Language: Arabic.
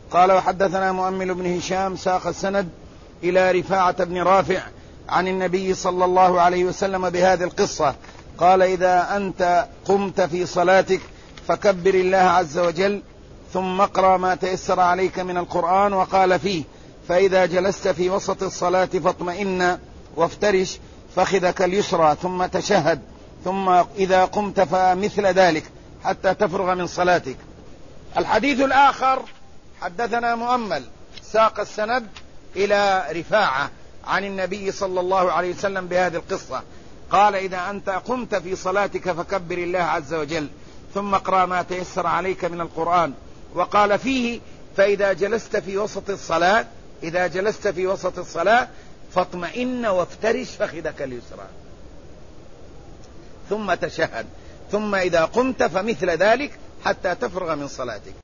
قال وحدثنا مؤمل بن هشام ساق السند إلى رفاعة بن رافع عن النبي صلى الله عليه وسلم بهذه القصة. قال إذا أنت قمت في صلاتك فكبر الله عز وجل ثم اقرأ ما تيسر عليك من القرآن. وقال فيه فإذا جلست في وسط الصلاة فاطمئن وافترش فخذك اليسرى ثم تشهد ثم إذا قمت فمثل ذلك حتى تفرغ من صلاتك. الحديث الآخر حدثنا مؤمل ساق السند إلى رفاعة عن النبي صلى الله عليه وسلم بهذه القصة. قال إذا أنت قمت في صلاتك فكبر الله عز وجل ثم اقرأ ما تيسر عليك من القرآن. وقال فيه فإذا جلست في وسط الصلاة فاطمئن وافترش فخذك اليسرى ثم تشهد ثم إذا قمت فمثل ذلك حتى تفرغ من صلاتك.